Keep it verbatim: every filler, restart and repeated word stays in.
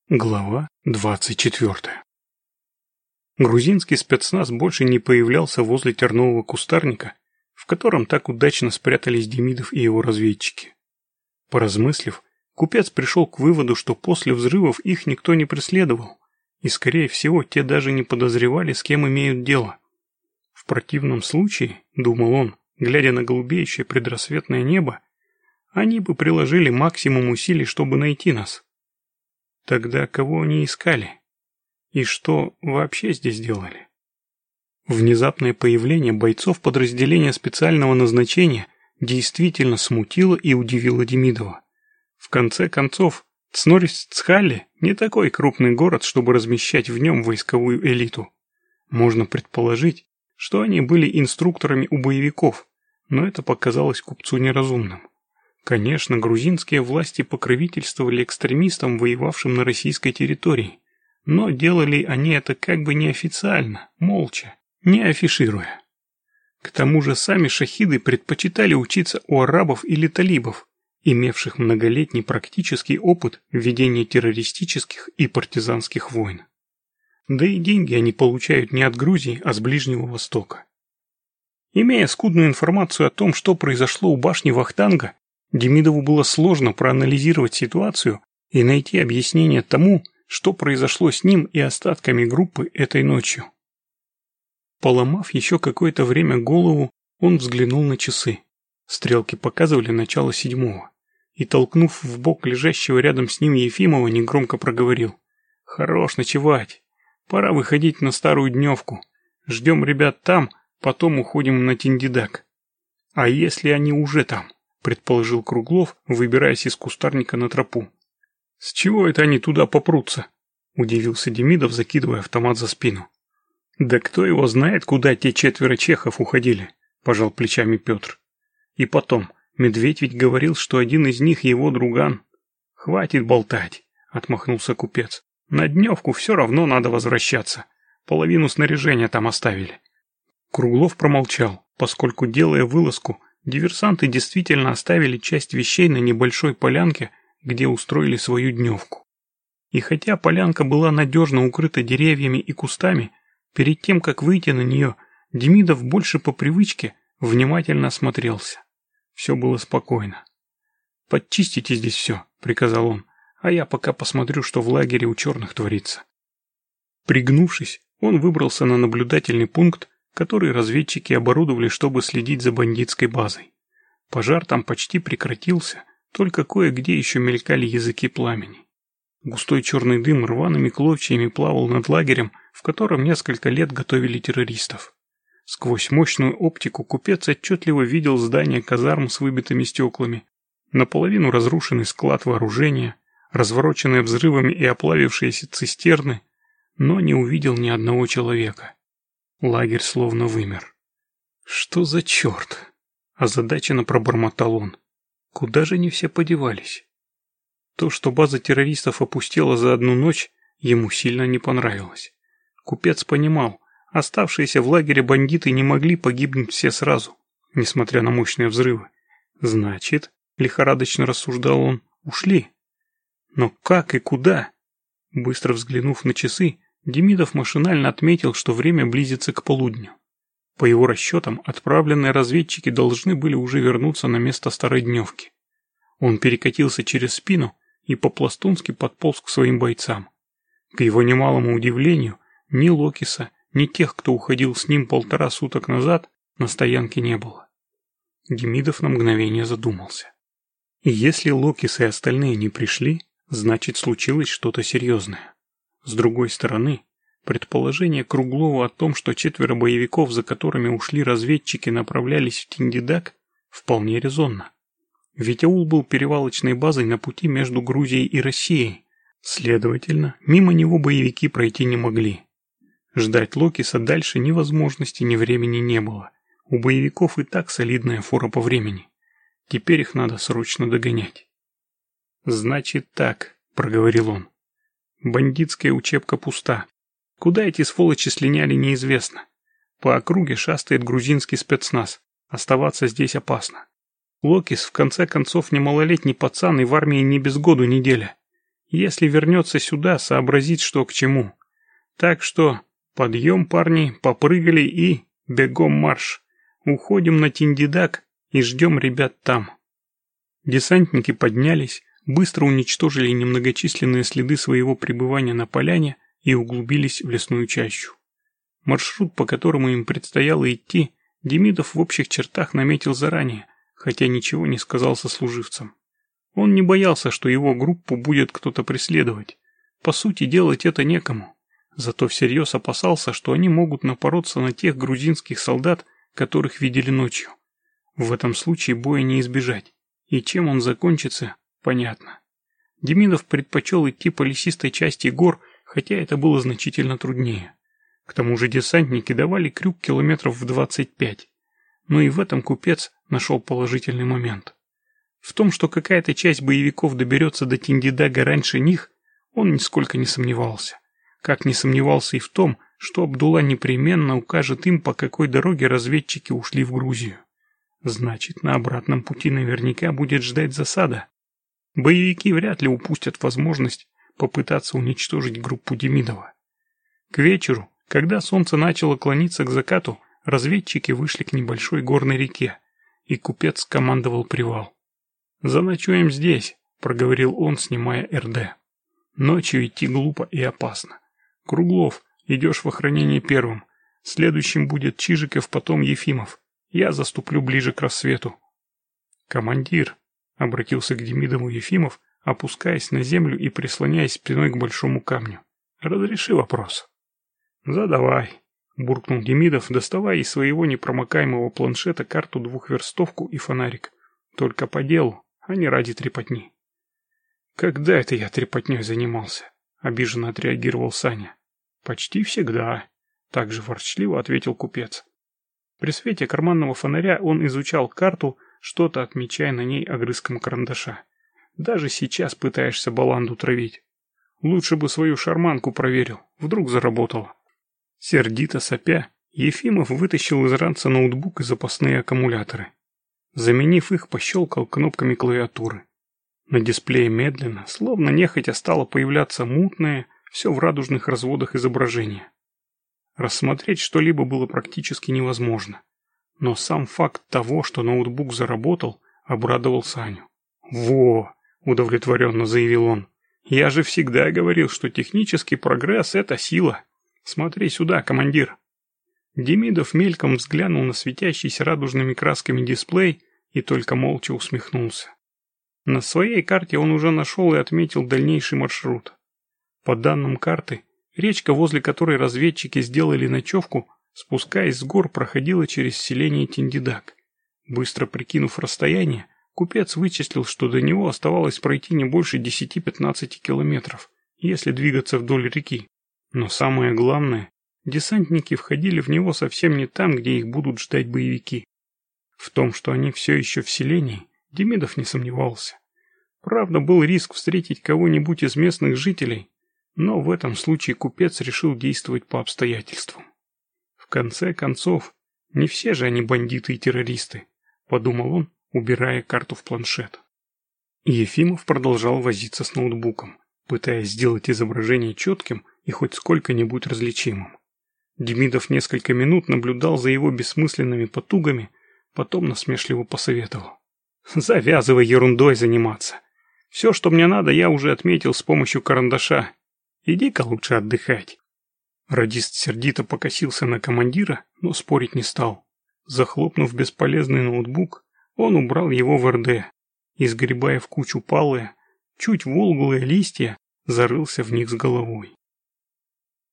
Глава двадцать четвёртая. Грузинский спецназ больше не появлялся возле тернового кустарника, в котором так удачно спрятались Демидов и его разведчики. Поразмыслив, купец пришел к выводу, что после взрывов их никто не преследовал, и, скорее всего, те даже не подозревали, с кем имеют дело. В противном случае, думал он, глядя на голубеющее предрассветное небо, они бы приложили максимум усилий, чтобы найти нас. Тогда кого они искали? И что вообще здесь делали? Внезапное появление бойцов подразделения специального назначения действительно смутило и удивило Демидова. В конце концов, Цнорис-Цхалли не такой крупный город, чтобы размещать в нем войсковую элиту. Можно предположить, что они были инструкторами у боевиков, но это показалось купцу неразумным. Конечно, грузинские власти покровительствовали экстремистам, воевавшим на российской территории, но делали они это как бы неофициально, молча, не афишируя. К тому же сами шахиды предпочитали учиться у арабов или талибов, имевших многолетний практический опыт ведения террористических и партизанских войн. Да и деньги они получают не от Грузии, а с Ближнего Востока. Имея скудную информацию о том, что произошло у башни Вахтанга, Демидову было сложно проанализировать ситуацию и найти объяснение тому, что произошло с ним и остатками группы этой ночью. Поломав еще какое-то время голову, он взглянул на часы. Стрелки показывали начало седьмого. И, толкнув в бок лежащего рядом с ним Ефимова, негромко проговорил: «Хорош ночевать. Пора выходить на старую дневку. Ждем ребят там, потом уходим на Тиндидак». «А если они уже там?» — предположил Круглов, выбираясь из кустарника на тропу. «С чего это они туда попрутся?» — удивился Демидов, закидывая автомат за спину. «Да кто его знает, куда те четверо чехов уходили?» — пожал плечами Петр. «И потом, Медведь ведь говорил, что один из них его друган». «Хватит болтать», — отмахнулся купец. «На дневку все равно надо возвращаться. Половину снаряжения там оставили». Круглов промолчал, поскольку, делая вылазку, диверсанты действительно оставили часть вещей на небольшой полянке, где устроили свою дневку. И хотя полянка была надежно укрыта деревьями и кустами, перед тем, как выйти на нее, Демидов больше по привычке внимательно осмотрелся. Все было спокойно. «Подчистите здесь все», — приказал он, «а я пока посмотрю, что в лагере у черных творится». Пригнувшись, он выбрался на наблюдательный пункт, который разведчики оборудовали, чтобы следить за бандитской базой. Пожар там почти прекратился, только кое-где еще мелькали языки пламени. Густой черный дым рваными клочьями плавал над лагерем, в котором несколько лет готовили террористов. Сквозь мощную оптику купец отчетливо видел здание казарм с выбитыми стеклами, наполовину разрушенный склад вооружения, развороченные взрывами и оплавившиеся цистерны, но не увидел ни одного человека. Лагерь словно вымер. «Что за черт?» – озадаченно пробормотал он. «Куда же они все подевались?» То, что база террористов опустела за одну ночь, ему сильно не понравилось. Купец понимал, оставшиеся в лагере бандиты не могли погибнуть все сразу, несмотря на мощные взрывы. Значит, лихорадочно рассуждал он, ушли. Но как и куда? Быстро взглянув на часы, Демидов машинально отметил, что время близится к полудню. По его расчетам, отправленные разведчики должны были уже вернуться на место старой дневки. Он перекатился через спину и по-пластунски подполз к своим бойцам. К его немалому удивлению, ни Локиса, ни тех, кто уходил с ним полтора суток назад, на стоянке не было. Демидов на мгновение задумался. И если Локис и остальные не пришли, значит, случилось что-то серьезное. С другой стороны, предположение Круглова о том, что четверо боевиков, за которыми ушли разведчики, направлялись в Тиндидак, вполне резонно. Ведь аул был перевалочной базой на пути между Грузией и Россией. Следовательно, мимо него боевики пройти не могли. Ждать Локиса дальше ни возможности, ни времени не было. У боевиков и так солидная фора по времени. Теперь их надо срочно догонять. «Значит так», — проговорил он. «Бандитская учебка пуста. Куда эти сволочи слиняли, неизвестно. По округе шастает грузинский спецназ. Оставаться здесь опасно. Локис, в конце концов, не малолетний пацан и в армии не без году неделя. Если вернется сюда, сообразит, что к чему. Так что подъем, парни, попрыгали и бегом марш. Уходим на Тиндидак и ждем ребят там. Десантники поднялись, быстро уничтожили немногочисленные следы своего пребывания на поляне и углубились в лесную чащу. Маршрут, по которому им предстояло идти, Демидов в общих чертах наметил заранее, хотя ничего не сказал сослуживцам. Он не боялся, что его группу будет кто-то преследовать. По сути, делать это некому. Зато всерьез опасался, что они могут напороться на тех грузинских солдат, которых видели ночью. В этом случае боя не избежать. И чем он закончится, понятно. Демидов предпочел идти по лесистой части гор, хотя это было значительно труднее. К тому же десантники давали крюк километров в двадцать пять. Но и в этом купец нашел положительный момент. В том, что какая-то часть боевиков доберется до Тиндидага раньше них, он нисколько не сомневался. Как не сомневался и в том, что Абдулла непременно укажет им, по какой дороге разведчики ушли в Грузию. Значит, на обратном пути наверняка будет ждать засада. Боевики вряд ли упустят возможность попытаться уничтожить группу Демидова. К вечеру, когда солнце начало клониться к закату, разведчики вышли к небольшой горной реке, и купец скомандовал привал. «Заночуем здесь», — проговорил он, снимая эр дэ. «Ночью идти глупо и опасно. Круглов, идешь в охранение первым. Следующим будет Чижиков, потом Ефимов. Я заступлю ближе к рассвету». «Командир», — обратился к Демидову Ефимов, опускаясь на землю и прислоняясь спиной к большому камню. «Разреши вопрос». «Задавай», — буркнул Демидов, доставая из своего непромокаемого планшета карту двухверстовку и фонарик. «Только по делу, а не ради трепотни». «Когда это я трепотней занимался?» — обиженно отреагировал Саня. «Почти всегда», — также ворчливо ответил купец. При свете карманного фонаря он изучал карту, что-то отмечая на ней огрызком карандаша. «Даже сейчас пытаешься баланду травить. Лучше бы свою шарманку проверил, вдруг заработало». Сердито сопя, Ефимов вытащил из ранца ноутбук и запасные аккумуляторы. Заменив их, пощелкал кнопками клавиатуры. На дисплее медленно, словно нехотя, стало появляться мутное, все в радужных разводах изображение. Рассмотреть что-либо было практически невозможно. Но сам факт того, что ноутбук заработал, обрадовал Саню. «Во!» – удовлетворенно заявил он. «Я же всегда говорил, что технический прогресс – это сила. Смотри сюда, командир». Демидов мельком взглянул на светящийся радужными красками дисплей и только молча усмехнулся. На своей карте он уже нашел и отметил дальнейший маршрут. По данным карты, речка, возле которой разведчики сделали ночевку, спускаясь с гор, проходила через селение Тиндидак. Быстро прикинув расстояние, купец вычислил, что до него оставалось пройти не больше десяти-пятнадцати километров, если двигаться вдоль реки. Но самое главное, десантники входили в него совсем не там, где их будут ждать боевики. В том, что они все еще в селении, Демидов не сомневался. Правда, был риск встретить кого-нибудь из местных жителей, но в этом случае купец решил действовать по обстоятельствам. В конце концов, не все же они бандиты и террористы, подумал он, убирая карту в планшет. Ефимов продолжал возиться с ноутбуком, пытаясь сделать изображение четким и хоть сколько-нибудь различимым. Демидов несколько минут наблюдал за его бессмысленными потугами, потом насмешливо посоветовал. «Завязывай ерундой заниматься. Все, что мне надо, я уже отметил с помощью карандаша. Иди-ка лучше отдыхать». Радист сердито покосился на командира, но спорить не стал. Захлопнув бесполезный ноутбук, он убрал его в эр дэ и, сгребая в кучу палые, чуть волглые листья, зарылся в них с головой.